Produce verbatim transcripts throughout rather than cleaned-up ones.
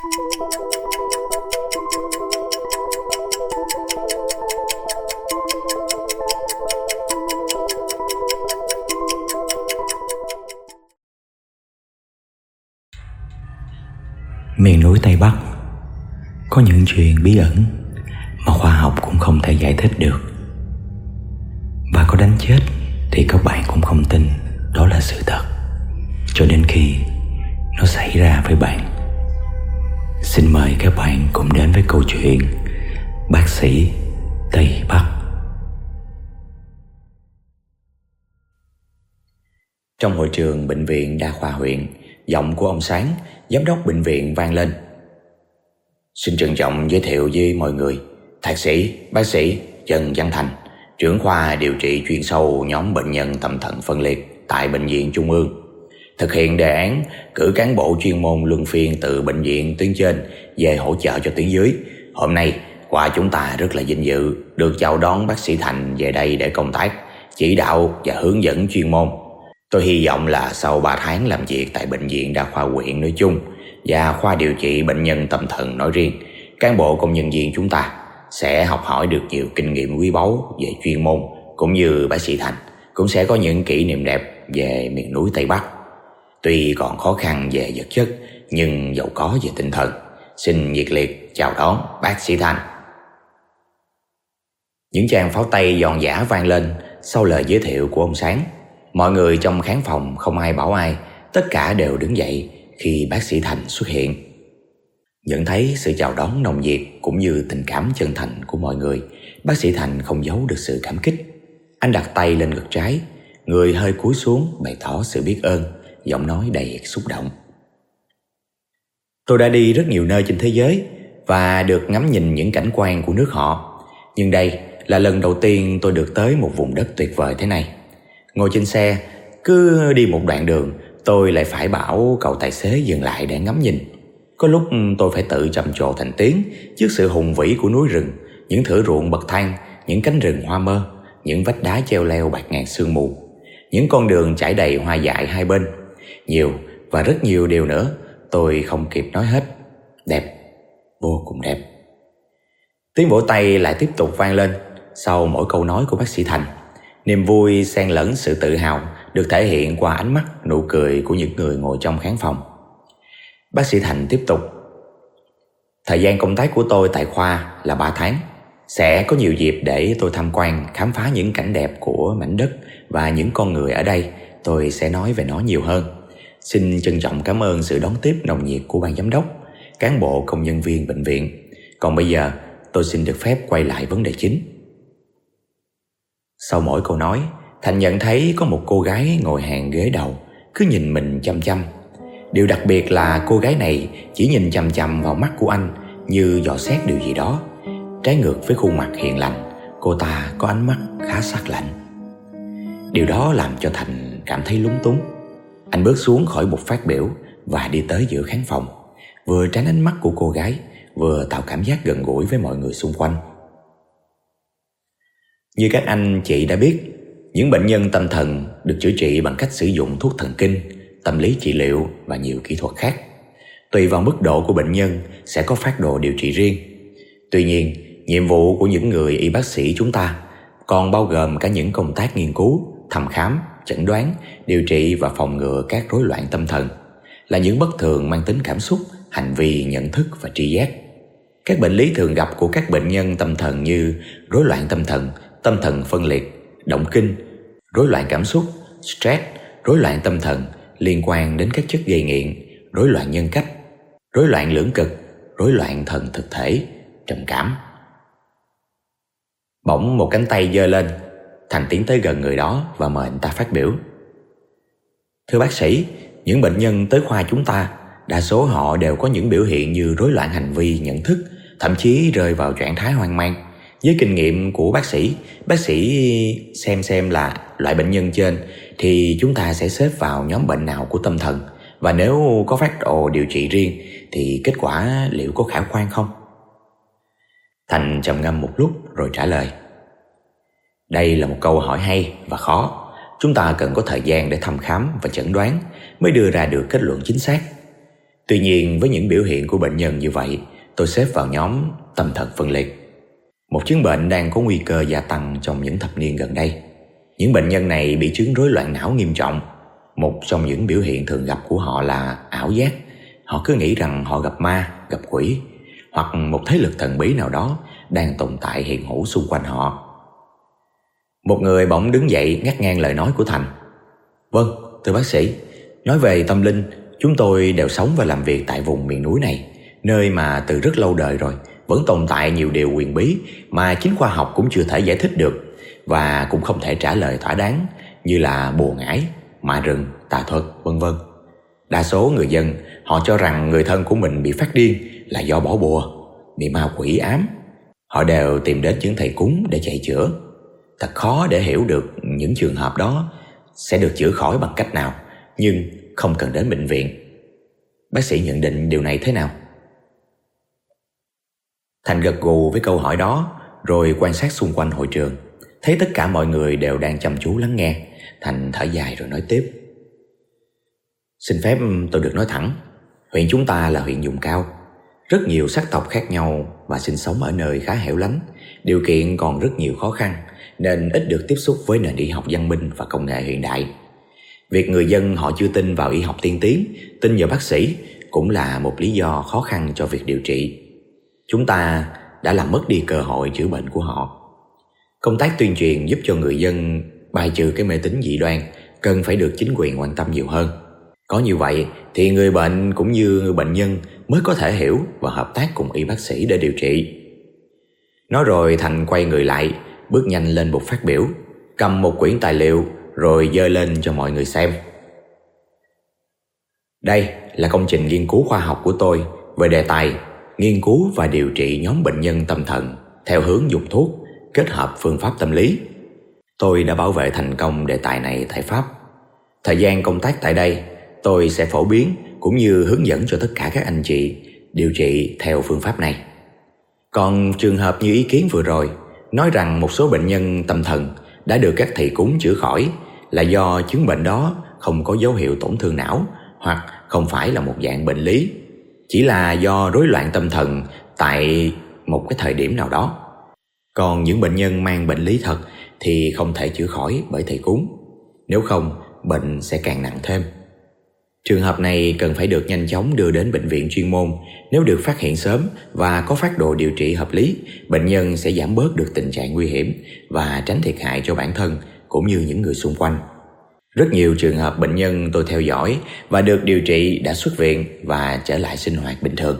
Miền núi Tây Bắc có những chuyện bí ẩn mà khoa học cũng không thể giải thích được. Và có đánh chết thì các bạn cũng không tin đó là sự thật, cho đến khi nó xảy ra với bạn. Xin mời các bạn cùng đến với câu chuyện Bác sĩ Tây Bắc. Trong hội trường bệnh viện đa khoa huyện, giọng của ông Sáng, giám đốc bệnh viện vang lên. Xin trân trọng giới thiệu với mọi người, thạc sĩ, bác sĩ Trần Văn Thành, trưởng khoa điều trị chuyên sâu nhóm bệnh nhân tâm thần phân liệt tại Bệnh viện Trung ương, thực hiện đề án cử cán bộ chuyên môn luân phiên từ bệnh viện tuyến trên về hỗ trợ cho tuyến dưới. Hôm nay, khoa chúng ta rất là vinh dự được chào đón bác sĩ Thành về đây để công tác, chỉ đạo và hướng dẫn chuyên môn. Tôi hy vọng là sau ba tháng làm việc tại Bệnh viện Đa khoa huyện nói chung và khoa điều trị bệnh nhân tâm thần nói riêng, cán bộ công nhân viên chúng ta sẽ học hỏi được nhiều kinh nghiệm quý báu về chuyên môn, cũng như bác sĩ Thành cũng sẽ có những kỷ niệm đẹp về miền núi Tây Bắc. Tuy còn khó khăn về vật chất nhưng giàu có về tinh thần. Xin nhiệt liệt chào đón bác sĩ Thành. Những tràng pháo tay giòn giã vang lên sau lời giới thiệu của ông Sáng. Mọi người trong khán phòng không ai bảo ai, tất cả đều đứng dậy khi bác sĩ Thành xuất hiện. Nhận thấy sự chào đón nồng nhiệt cũng như tình cảm chân thành của mọi người, bác sĩ Thành không giấu được sự cảm kích. Anh đặt tay lên ngực trái, người hơi cúi xuống bày tỏ sự biết ơn, giọng nói đầy xúc động. Tôi đã đi rất nhiều nơi trên thế giới và được ngắm nhìn những cảnh quan của nước họ, nhưng đây là lần đầu tiên tôi được tới một vùng đất tuyệt vời thế này. Ngồi trên xe, cứ đi một đoạn đường, tôi lại phải bảo cậu tài xế dừng lại để ngắm nhìn. Có lúc tôi phải tự trầm trồ thành tiếng trước sự hùng vĩ của núi rừng, những thửa ruộng bậc thang, những cánh rừng hoa mơ, những vách đá treo leo bạt ngàn sương mù, những con đường trải đầy hoa dại hai bên. Nhiều và rất nhiều điều nữa, tôi không kịp nói hết. Đẹp, vô cùng đẹp. Tiếng vỗ tay lại tiếp tục vang lên sau mỗi câu nói của bác sĩ Thành. Niềm vui xen lẫn sự tự hào được thể hiện qua ánh mắt, nụ cười của những người ngồi trong khán phòng. Bác sĩ Thành tiếp tục. Thời gian công tác của tôi tại khoa là ba tháng. Sẽ có nhiều dịp để tôi tham quan, khám phá những cảnh đẹp của mảnh đất và những con người ở đây. Tôi sẽ nói về nó nhiều hơn. Xin trân trọng cảm ơn sự đón tiếp nồng nhiệt của ban giám đốc, cán bộ công nhân viên bệnh viện. Còn bây giờ, tôi xin được phép quay lại vấn đề chính. Sau mỗi câu nói, Thành nhận thấy có một cô gái ngồi hàng ghế đầu, cứ nhìn mình chăm chăm. Điều đặc biệt là cô gái này chỉ nhìn chằm chằm vào mắt của anh như dò xét điều gì đó. Trái ngược với khuôn mặt hiền lành, cô ta có ánh mắt khá sắc lạnh. Điều đó làm cho Thành cảm thấy lúng túng. Anh bước xuống khỏi bục phát biểu và đi tới giữa khán phòng, vừa tránh ánh mắt của cô gái, vừa tạo cảm giác gần gũi với mọi người xung quanh. Như các anh chị đã biết, những bệnh nhân tâm thần được chữa trị bằng cách sử dụng thuốc thần kinh, tâm lý trị liệu và nhiều kỹ thuật khác. Tùy vào mức độ của bệnh nhân sẽ có phác đồ điều trị riêng. Tuy nhiên, nhiệm vụ của những người y bác sĩ chúng ta còn bao gồm cả những công tác nghiên cứu, thăm khám, chẩn đoán, điều trị và phòng ngừa các rối loạn tâm thần, là những bất thường mang tính cảm xúc, hành vi, nhận thức và tri giác. Các bệnh lý thường gặp của các bệnh nhân tâm thần như rối loạn tâm thần, tâm thần phân liệt, động kinh, rối loạn cảm xúc, stress, rối loạn tâm thần liên quan đến các chất gây nghiện, rối loạn nhân cách, rối loạn lưỡng cực, rối loạn thần thực thể, trầm cảm. Bỗng một cánh tay giơ lên, Thành tiến tới gần người đó và mời anh ta phát biểu. Thưa bác sĩ, những bệnh nhân tới khoa chúng ta, đa số họ đều có những biểu hiện như rối loạn hành vi, nhận thức, thậm chí rơi vào trạng thái hoang mang. Với kinh nghiệm của bác sĩ, bác sĩ xem xem là loại bệnh nhân trên thì chúng ta sẽ xếp vào nhóm bệnh nào của tâm thần, và nếu có phác đồ điều trị riêng thì kết quả liệu có khả quan không? Thành trầm ngâm một lúc rồi trả lời. Đây là một câu hỏi hay và khó. Chúng ta cần có thời gian để thăm khám và chẩn đoán mới đưa ra được kết luận chính xác. Tuy nhiên với những biểu hiện của bệnh nhân như vậy, tôi xếp vào nhóm tâm thần phân liệt, một chứng bệnh đang có nguy cơ gia tăng trong những thập niên gần đây. Những bệnh nhân này bị chứng rối loạn não nghiêm trọng. Một trong những biểu hiện thường gặp của họ là ảo giác. Họ cứ nghĩ rằng họ gặp ma, gặp quỷ, hoặc một thế lực thần bí nào đó đang tồn tại hiện hữu xung quanh họ. Một người bỗng đứng dậy ngắt ngang lời nói của Thành. Vâng, thưa bác sĩ, nói về tâm linh, chúng tôi đều sống và làm việc tại vùng miền núi này, nơi mà từ rất lâu đời rồi vẫn tồn tại nhiều điều huyền bí mà chính khoa học cũng chưa thể giải thích được và cũng không thể trả lời thỏa đáng, như là bùa ngải, ma rừng, tà thuật, vân vân. Đa số người dân họ cho rằng người thân của mình bị phát điên là do bỏ bùa, bị ma quỷ ám. Họ đều tìm đến những thầy cúng để chạy chữa. Thật khó để hiểu được những trường hợp đó sẽ được chữa khỏi bằng cách nào, nhưng không cần đến bệnh viện. Bác sĩ nhận định điều này thế nào? Thành gật gù với câu hỏi đó, rồi quan sát xung quanh hội trường. Thấy tất cả mọi người đều đang chăm chú lắng nghe, Thành thở dài rồi nói tiếp. Xin phép tôi được nói thẳng, huyện chúng ta là huyện vùng cao, rất nhiều sắc tộc khác nhau và sinh sống ở nơi khá hẻo lánh. Điều kiện còn rất nhiều khó khăn nên ít được tiếp xúc với nền y học văn minh và công nghệ hiện đại. Việc người dân họ chưa tin vào y học tiên tiến, tin vào bác sĩ cũng là một lý do khó khăn cho việc điều trị. Chúng ta đã làm mất đi cơ hội chữa bệnh của họ. Công tác tuyên truyền giúp cho người dân bài trừ cái mê tín dị đoan cần phải được chính quyền quan tâm nhiều hơn. Có như vậy thì người bệnh cũng như bệnh nhân mới có thể hiểu và hợp tác cùng y bác sĩ để điều trị. Nói rồi Thành quay người lại, bước nhanh lên bục phát biểu, cầm một quyển tài liệu rồi giơ lên cho mọi người xem. Đây là công trình nghiên cứu khoa học của tôi về đề tài nghiên cứu và điều trị nhóm bệnh nhân tâm thần theo hướng dùng thuốc kết hợp phương pháp tâm lý. Tôi đã bảo vệ thành công đề tài này tại Pháp. Thời gian công tác tại đây, tôi sẽ phổ biến cũng như hướng dẫn cho tất cả các anh chị điều trị theo phương pháp này. Còn trường hợp như ý kiến vừa rồi, nói rằng một số bệnh nhân tâm thần đã được các thầy cúng chữa khỏi là do chứng bệnh đó không có dấu hiệu tổn thương não hoặc không phải là một dạng bệnh lý, chỉ là do rối loạn tâm thần tại một cái thời điểm nào đó. Còn những bệnh nhân mang bệnh lý thật thì không thể chữa khỏi bởi thầy cúng, nếu không bệnh sẽ càng nặng thêm. Trường hợp này cần phải được nhanh chóng đưa đến bệnh viện chuyên môn. Nếu được phát hiện sớm và có phác đồ điều trị hợp lý, bệnh nhân sẽ giảm bớt được tình trạng nguy hiểm và tránh thiệt hại cho bản thân cũng như những người xung quanh. Rất nhiều trường hợp bệnh nhân tôi theo dõi và được điều trị đã xuất viện và trở lại sinh hoạt bình thường.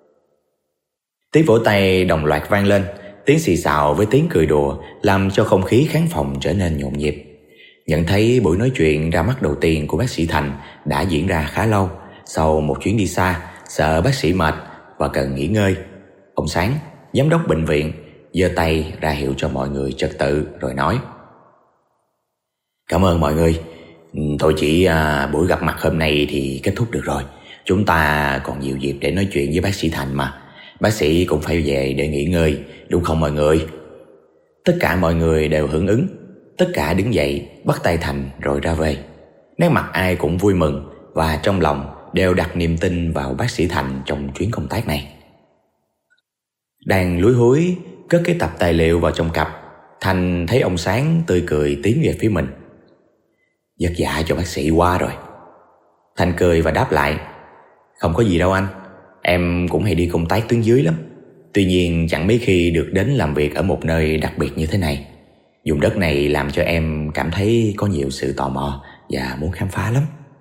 Tiếng vỗ tay đồng loạt vang lên, tiếng xì xào với tiếng cười đùa làm cho không khí khán phòng trở nên nhộn nhịp. Nhận thấy buổi nói chuyện ra mắt đầu tiên của bác sĩ Thành đã diễn ra khá lâu. Sau một chuyến đi xa, sợ bác sĩ mệt và cần nghỉ ngơi, ông Sáng, giám đốc bệnh viện, giơ tay ra hiệu cho mọi người trật tự rồi nói: Cảm ơn mọi người. Thôi chỉ à, buổi gặp mặt hôm nay thì kết thúc được rồi. Chúng ta còn nhiều dịp để nói chuyện với bác sĩ Thành mà. Bác sĩ cũng phải về để nghỉ ngơi, đúng không mọi người? Tất cả mọi người đều hưởng ứng. Tất cả đứng dậy bắt tay Thành rồi ra về. Nét mặt ai cũng vui mừng và trong lòng đều đặt niềm tin vào bác sĩ Thành trong chuyến công tác này. Đang lúi húi cất cái tập tài liệu vào trong cặp, Thành thấy ông Sáng tươi cười tiến về phía mình. Vất vả cho bác sĩ quá rồi. Thành cười và đáp lại: Không có gì đâu anh, em cũng hay đi công tác tuyến dưới lắm. Tuy nhiên chẳng mấy khi được đến làm việc ở một nơi đặc biệt như thế này. Vùng đất này làm cho em cảm thấy có nhiều sự tò mò và muốn khám phá lắm.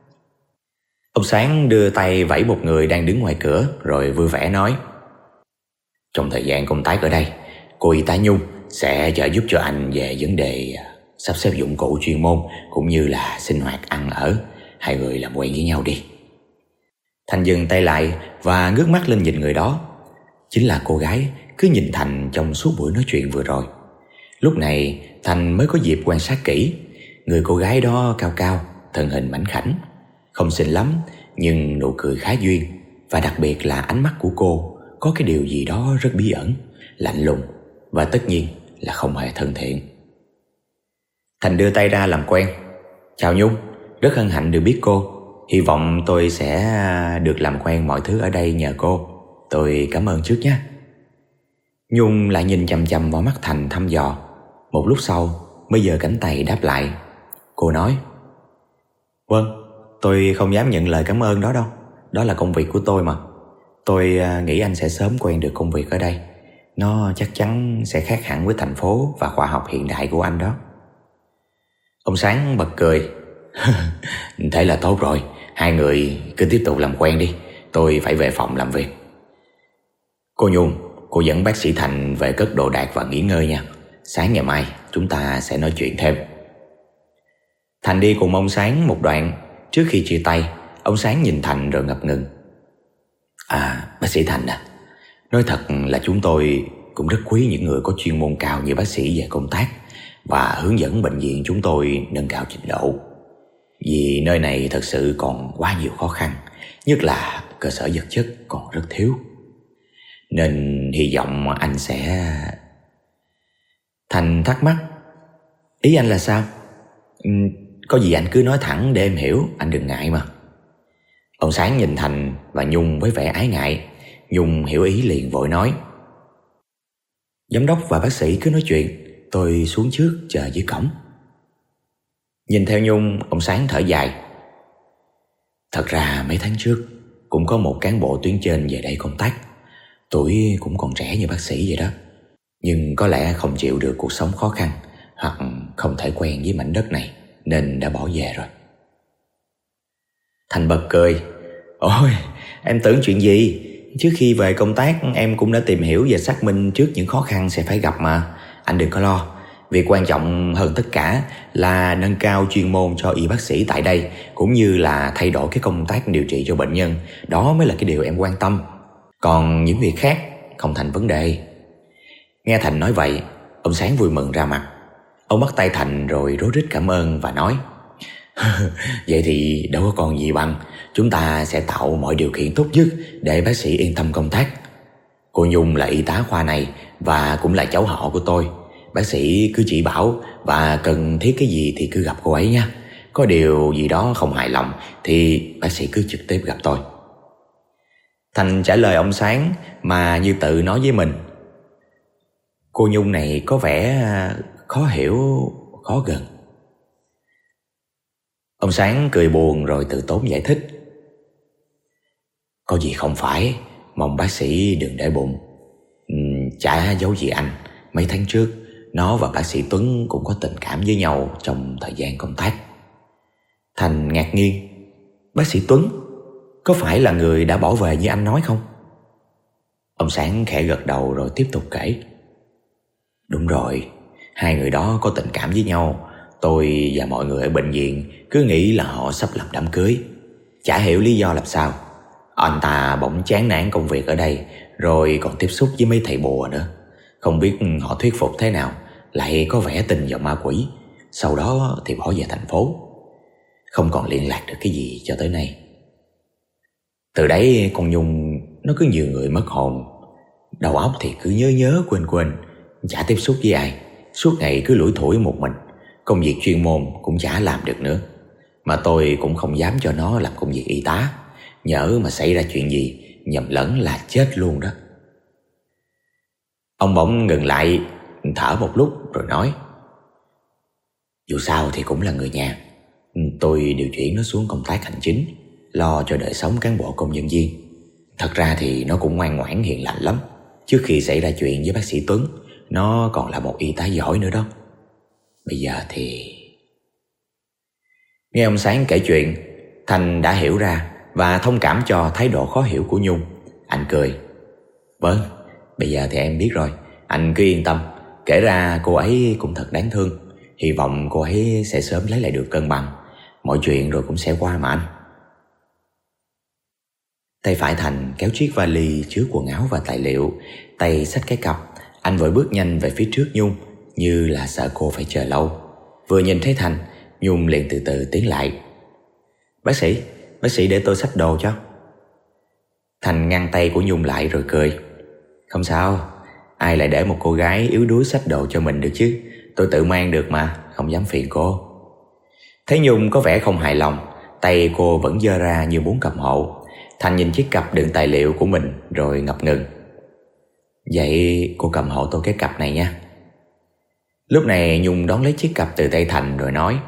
Ông Sáng đưa tay vẫy một người đang đứng ngoài cửa rồi vui vẻ nói: Trong thời gian công tác ở đây, cô y tá Nhung sẽ trợ giúp cho anh về vấn đề sắp xếp dụng cụ chuyên môn cũng như là sinh hoạt ăn ở. Hai người làm quen với nhau đi. Thành dừng tay lại và ngước mắt lên nhìn người đó. Chính là cô gái cứ nhìn Thành trong suốt buổi nói chuyện vừa rồi. Lúc này Thành mới có dịp quan sát kỹ. Người cô gái đó cao cao, thân hình mảnh khảnh, không xinh lắm nhưng nụ cười khá duyên. Và đặc biệt là ánh mắt của cô có cái điều gì đó rất bí ẩn, lạnh lùng và tất nhiên là không hề thân thiện. Thành đưa tay ra làm quen. Chào Nhung, rất hân hạnh được biết cô. Hy vọng tôi sẽ được làm quen mọi thứ ở đây nhờ cô. Tôi cảm ơn trước nhé. Nhung lại nhìn chằm chằm vào mắt Thành thăm dò. Một lúc sau mới giơ cánh tay đáp lại. Cô nói: Vâng, tôi không dám nhận lời cảm ơn đó đâu. Đó là công việc của tôi mà. Tôi nghĩ anh sẽ sớm quen được công việc ở đây. Nó chắc chắn sẽ khác hẳn với thành phố và khoa học hiện đại của anh đó. Ông Sáng bật cười. Thế là tốt rồi. Hai người cứ tiếp tục làm quen đi. Tôi phải về phòng làm việc. Cô Nhung, cô dẫn bác sĩ Thành về cất đồ đạc và nghỉ ngơi nha. Sáng ngày mai chúng ta sẽ nói chuyện thêm. Thành đi cùng ông Sáng một đoạn. Trước khi chia tay, ông Sáng nhìn Thành rồi ngập ngừng. À, bác sĩ Thành à, nói thật là chúng tôi cũng rất quý những người có chuyên môn cao như bác sĩ về công tác và hướng dẫn bệnh viện chúng tôi nâng cao trình độ. Vì nơi này thật sự còn quá nhiều khó khăn, nhất là cơ sở vật chất còn rất thiếu. Nên hy vọng anh sẽ... Thành thắc mắc. Ý anh là sao? Ừ, có gì anh cứ nói thẳng để em hiểu, anh đừng ngại mà. Ông Sáng nhìn Thành và Nhung với vẻ ái ngại. Nhung hiểu ý liền vội nói: Giám đốc và bác sĩ cứ nói chuyện, tôi xuống trước chờ dưới cổng. Nhìn theo Nhung, ông Sáng thở dài. Thật ra mấy tháng trước cũng có một cán bộ tuyến trên về đây công tác. Tuổi cũng còn trẻ như bác sĩ vậy đó, nhưng có lẽ không chịu được cuộc sống khó khăn hoặc không thể quen với mảnh đất này nên đã bỏ về rồi. Thành bật cười. Ôi, em tưởng chuyện gì? Trước khi về công tác em cũng đã tìm hiểu và xác minh trước những khó khăn sẽ phải gặp mà. Anh đừng có lo. Việc quan trọng hơn tất cả là nâng cao chuyên môn cho y bác sĩ tại đây, cũng như là thay đổi cái công tác điều trị cho bệnh nhân. Đó mới là cái điều em quan tâm. Còn những việc khác không thành vấn đề. Nghe Thành nói vậy, ông Sáng vui mừng ra mặt. Ông bắt tay Thành rồi rối rít cảm ơn và nói: Vậy thì đâu có còn gì bằng. Chúng ta sẽ tạo mọi điều kiện tốt nhất để bác sĩ yên tâm công tác. Cô Nhung là y tá khoa này và cũng là cháu họ của tôi. Bác sĩ cứ chỉ bảo và cần thiết cái gì thì cứ gặp cô ấy nha. Có điều gì đó không hài lòng thì bác sĩ cứ trực tiếp gặp tôi. Thành trả lời ông Sáng mà như tự nói với mình: Cô Nhung này có vẻ khó hiểu, khó gần. Ông Sáng cười buồn rồi tự tốn giải thích: Có gì không phải, mong bác sĩ đừng để bụng. uhm, Chả giấu gì anh, mấy tháng trước nó và bác sĩ Tuấn cũng có tình cảm với nhau trong thời gian công tác. Thành ngạc nhiên. Bác sĩ Tuấn có phải là người đã bỏ về như anh nói không? Ông Sáng khẽ gật đầu rồi tiếp tục kể: Đúng rồi, hai người đó có tình cảm với nhau. Tôi và mọi người ở bệnh viện cứ nghĩ là họ sắp làm đám cưới. Chả hiểu lý do làm sao anh ta bỗng chán nản công việc ở đây, rồi còn tiếp xúc với mấy thầy bùa nữa. Không biết họ thuyết phục thế nào, lại có vẻ tin vào ma quỷ. Sau đó thì bỏ về thành phố, không còn liên lạc được cái gì cho tới nay. Từ đấy con Nhung nó cứ nhiều người mất hồn. Đầu óc thì cứ nhớ nhớ quên quên, chả tiếp xúc với ai, suốt ngày cứ lủi thủi một mình. Công việc chuyên môn cũng chả làm được nữa. Mà tôi cũng không dám cho nó làm công việc y tá, nhỡ mà xảy ra chuyện gì nhầm lẫn là chết luôn đó. Ông bỗng ngừng lại, thở một lúc rồi nói: Dù sao thì cũng là người nhà. Tôi điều chuyển nó xuống công tác hành chính, lo cho đời sống cán bộ công nhân viên. Thật ra thì nó cũng ngoan ngoãn hiền lành lắm. Trước khi xảy ra chuyện với bác sĩ Tuấn, nó còn là một y tá giỏi nữa đó. Bây giờ thì... Nghe ông Sáng kể chuyện, Thành đã hiểu ra và thông cảm cho thái độ khó hiểu của Nhung. Anh cười: Vâng, bây giờ thì em biết rồi. Anh cứ yên tâm. Kể ra cô ấy cũng thật đáng thương. Hy vọng cô ấy sẽ sớm lấy lại được cân bằng. Mọi chuyện rồi cũng sẽ qua mà anh. Tay phải Thành kéo chiếc vali chứa quần áo và tài liệu, tay xách cái cặp. Anh vội bước nhanh về phía trước Nhung, như là sợ cô phải chờ lâu. Vừa nhìn thấy Thành, Nhung liền từ từ tiến lại. Bác sĩ, bác sĩ để tôi xách đồ cho. Thành ngăn tay của Nhung lại rồi cười: Không sao, ai lại để một cô gái yếu đuối xách đồ cho mình được chứ. Tôi tự mang được mà, không dám phiền cô. Thấy Nhung có vẻ không hài lòng, tay cô vẫn giơ ra như muốn cầm hộ. Thành nhìn chiếc cặp đựng tài liệu của mình rồi ngập ngừng. Vậy cô cầm hộ tôi cái cặp này nha. Lúc này Nhung đón lấy chiếc cặp từ tay Thành rồi nói: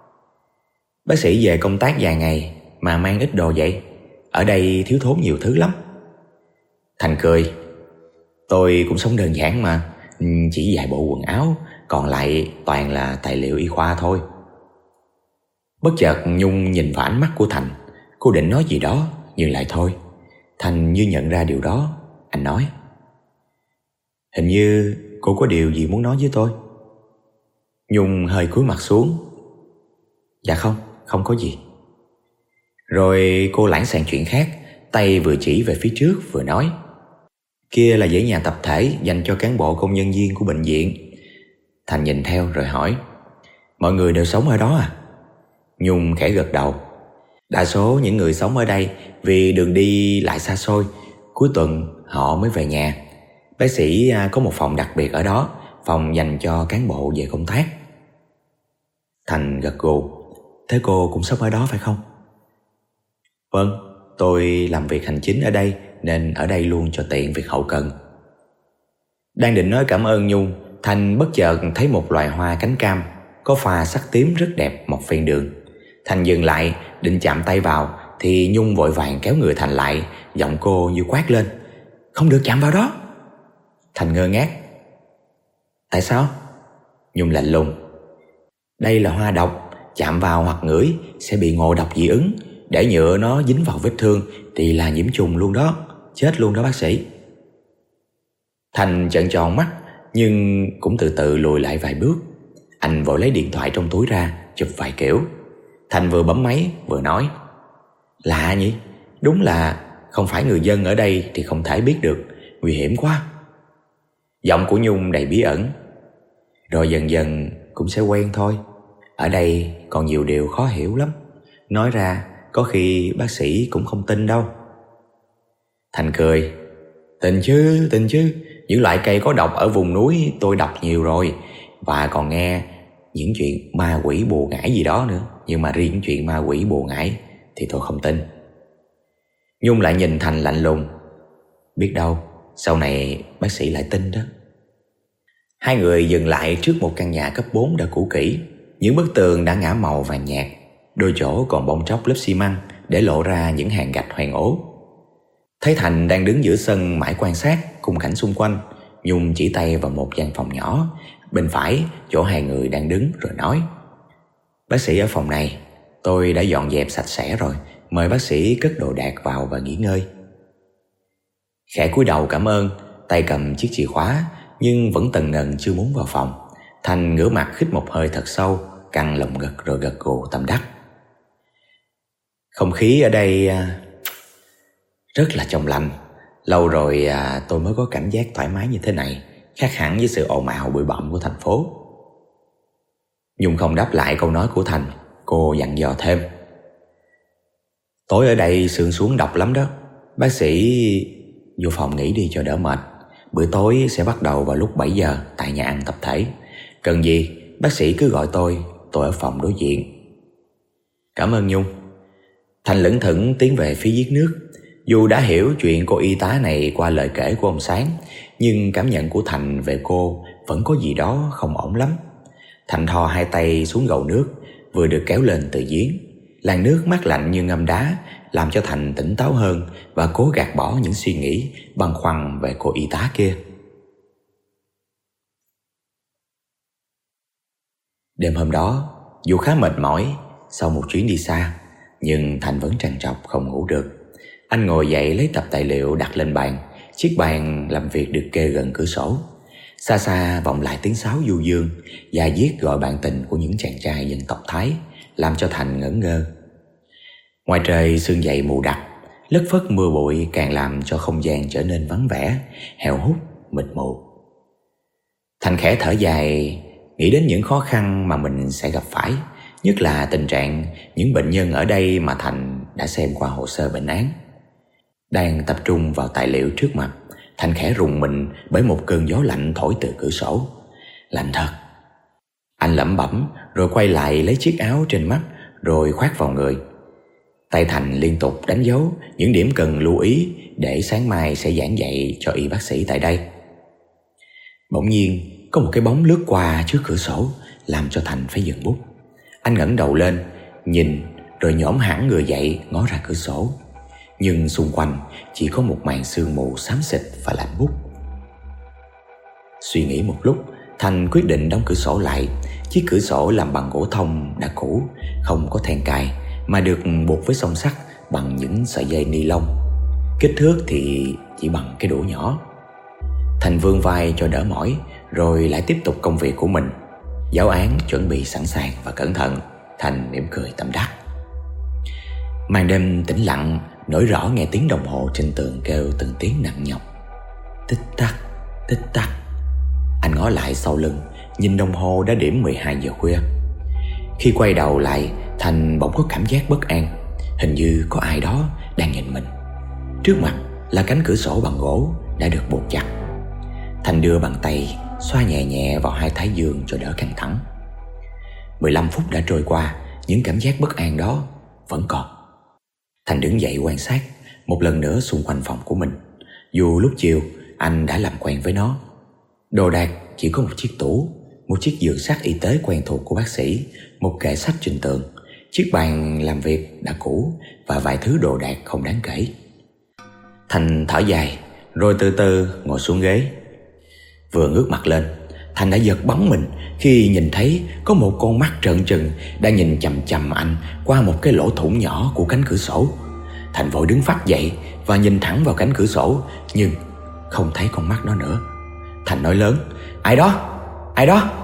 Bác sĩ về công tác vài ngày mà mang ít đồ vậy? Ở đây thiếu thốn nhiều thứ lắm. Thành cười: Tôi cũng sống đơn giản mà, chỉ vài bộ quần áo, còn lại toàn là tài liệu y khoa thôi. Bất chợt Nhung nhìn vào ánh mắt của Thành. Cô định nói gì đó nhưng lại thôi. Thành như nhận ra điều đó. Anh nói: Hình như cô có điều gì muốn nói với tôi. Nhung hơi cúi mặt xuống: Dạ không, không có gì. Rồi cô lảng sang chuyện khác, tay vừa chỉ về phía trước vừa nói: Kia là dãy nhà tập thể dành cho cán bộ công nhân viên của bệnh viện. Thành nhìn theo rồi hỏi: Mọi người đều sống ở đó à? Nhung khẽ gật đầu. Đa số những người sống ở đây vì đường đi lại xa xôi, cuối tuần họ mới về nhà. Bác sĩ có một phòng đặc biệt ở đó, phòng dành cho cán bộ về công tác. Thành gật gù. Thế cô cũng sống ở đó phải không? Vâng, tôi làm việc hành chính ở đây nên ở đây luôn cho tiện việc hậu cần. Đang định nói cảm ơn Nhung, Thành bất chợt thấy một loài hoa cánh cam có pha sắc tím rất đẹp mọc ven đường. Thành dừng lại định chạm tay vào thì Nhung vội vàng kéo người Thành lại, giọng cô như quát lên: Không được chạm vào đó. Thành ngơ ngác. Tại sao? Nhung lạnh lùng: Đây là hoa độc, chạm vào hoặc ngửi sẽ bị ngộ độc dị ứng. Để nhựa nó dính vào vết thương thì là nhiễm trùng luôn đó, chết luôn đó bác sĩ. Thành trợn tròn mắt nhưng cũng từ từ lùi lại vài bước. Anh vội lấy điện thoại trong túi ra chụp vài kiểu. Thành vừa bấm máy vừa nói: Lạ nhỉ, đúng là không phải người dân ở đây thì không thể biết được, nguy hiểm quá. Giọng của Nhung đầy bí ẩn: Rồi dần dần cũng sẽ quen thôi. Ở đây còn nhiều điều khó hiểu lắm, nói ra có khi bác sĩ cũng không tin đâu. Thành cười: Tin chứ, tin chứ. Những loại cây có độc ở vùng núi tôi đọc nhiều rồi, và còn nghe những chuyện ma quỷ bùa ngải gì đó nữa. Nhưng mà riêng chuyện ma quỷ bùa ngải thì tôi không tin. Nhung lại nhìn Thành lạnh lùng: Biết đâu sau này bác sĩ lại tin đó. Hai người dừng lại trước một căn nhà cấp bốn đã cũ kỹ. Những bức tường đã ngả màu vàng nhạt, đôi chỗ còn bong tróc lớp xi măng để lộ ra những hàng gạch hoen ố. Thấy Thành đang đứng giữa sân mãi quan sát khung cảnh xung quanh, Nhung chỉ tay vào một gian phòng nhỏ bên phải chỗ hai người đang đứng rồi nói: Bác sĩ ở phòng này, tôi đã dọn dẹp sạch sẽ rồi, mời bác sĩ cất đồ đạc vào và nghỉ ngơi. Khẽ cúi đầu cảm ơn, tay cầm chiếc chìa khóa nhưng vẫn tần ngần chưa muốn vào phòng. Thành ngửa mặt hít một hơi thật sâu, căng lồng ngực rồi gật gù tâm đắc. Không khí ở đây rất là trong lành. Lâu rồi tôi mới có cảm giác thoải mái như thế này, khác hẳn với sự ồn ào bụi bặm của thành phố. Nhung không đáp lại câu nói của Thành. Cô dặn dò thêm: Tối ở đây sương xuống độc lắm đó. Bác sĩ vô phòng nghỉ đi cho đỡ mệt. Bữa tối sẽ bắt đầu vào lúc bảy giờ tại nhà ăn tập thể. Cần gì bác sĩ cứ gọi tôi, tôi ở phòng đối diện. Cảm ơn Nhung. Thành lững thững tiến về phía giếng nước. Dù đã hiểu chuyện cô y tá này qua lời kể của ông Sáng, nhưng cảm nhận của Thành về cô vẫn có gì đó không ổn lắm. Thành thò hai tay xuống gầu nước vừa được kéo lên từ giếng. Làn nước mát lạnh như ngâm đá làm cho Thành tỉnh táo hơn và cố gạt bỏ những suy nghĩ băn khoăn về cô y tá kia. Đêm hôm đó, dù khá mệt mỏi sau một chuyến đi xa, nhưng Thành vẫn trằn trọc không ngủ được. Anh ngồi dậy lấy tập tài liệu đặt lên bàn. Chiếc bàn làm việc được kê gần cửa sổ. Xa xa vọng lại tiếng sáo du dương và viết gọi bạn tình của những chàng trai dân tộc Thái, làm cho Thành ngẩn ngơ. Ngoài trời sương dày mù đặc, lất phất mưa bụi càng làm cho không gian trở nên vắng vẻ, heo hút, mịt mù. Thành khẽ thở dài, nghĩ đến những khó khăn mà mình sẽ gặp phải, nhất là tình trạng những bệnh nhân ở đây mà Thành đã xem qua hồ sơ bệnh án. Đang tập trung vào tài liệu trước mặt, Thành khẽ rùng mình bởi một cơn gió lạnh thổi từ cửa sổ. Lạnh thật. Anh lẩm bẩm rồi quay lại lấy chiếc áo trên mắt rồi khoác vào người. Tay Thành liên tục đánh dấu những điểm cần lưu ý để sáng mai sẽ giảng dạy cho y bác sĩ tại đây. Bỗng nhiên có một cái bóng lướt qua trước cửa sổ, làm cho Thành phải dừng bút. Anh ngẩng đầu lên, nhìn rồi nhổm hẳn người dậy ngó ra cửa sổ. Nhưng xung quanh chỉ có một màn sương mù xám xịt và lạnh buốt. Suy nghĩ một lúc, Thành quyết định đóng cửa sổ lại. Chiếc cửa sổ làm bằng gỗ thông đã cũ, không có then cài, mà được buộc với song sắt bằng những sợi dây ni lông. Kích thước thì chỉ bằng cái đũa nhỏ. Thành vươn vai cho đỡ mỏi, rồi lại tiếp tục công việc của mình. Giáo án chuẩn bị sẵn sàng và cẩn thận, Thành mỉm cười tâm đắc. Màn đêm tĩnh lặng, nổi rõ nghe tiếng đồng hồ trên tường kêu từng tiếng nặng nhọc. Tích tắc, tích tắc. Anh ngó lại sau lưng, nhìn đồng hồ đã điểm mười hai giờ khuya. Khi quay đầu lại, Thành bỗng có cảm giác bất an. Hình như có ai đó đang nhìn mình. Trước mặt là cánh cửa sổ bằng gỗ đã được buộc chặt. Thành đưa bàn tay xoa nhẹ nhẹ vào hai thái dương cho đỡ căng thẳng. mười lăm phút đã trôi qua, những cảm giác bất an đó vẫn còn. Thành đứng dậy quan sát một lần nữa xung quanh phòng của mình. Dù lúc chiều anh đã làm quen với nó. Đồ đạc chỉ có một chiếc tủ, một chiếc giường sắt y tế quen thuộc của bác sĩ, một kệ sách trên tường, chiếc bàn làm việc đã cũ và vài thứ đồ đạc không đáng kể. Thành thở dài rồi từ từ ngồi xuống ghế. Vừa ngước mặt lên, Thành đã giật bắn mình khi nhìn thấy có một con mắt trợn trừng đang nhìn chằm chằm anh qua một cái lỗ thủng nhỏ của cánh cửa sổ. Thành vội đứng phắt dậy và nhìn thẳng vào cánh cửa sổ, nhưng không thấy con mắt đó nữa. Thành nói lớn: "Ai đó? Ai đó?"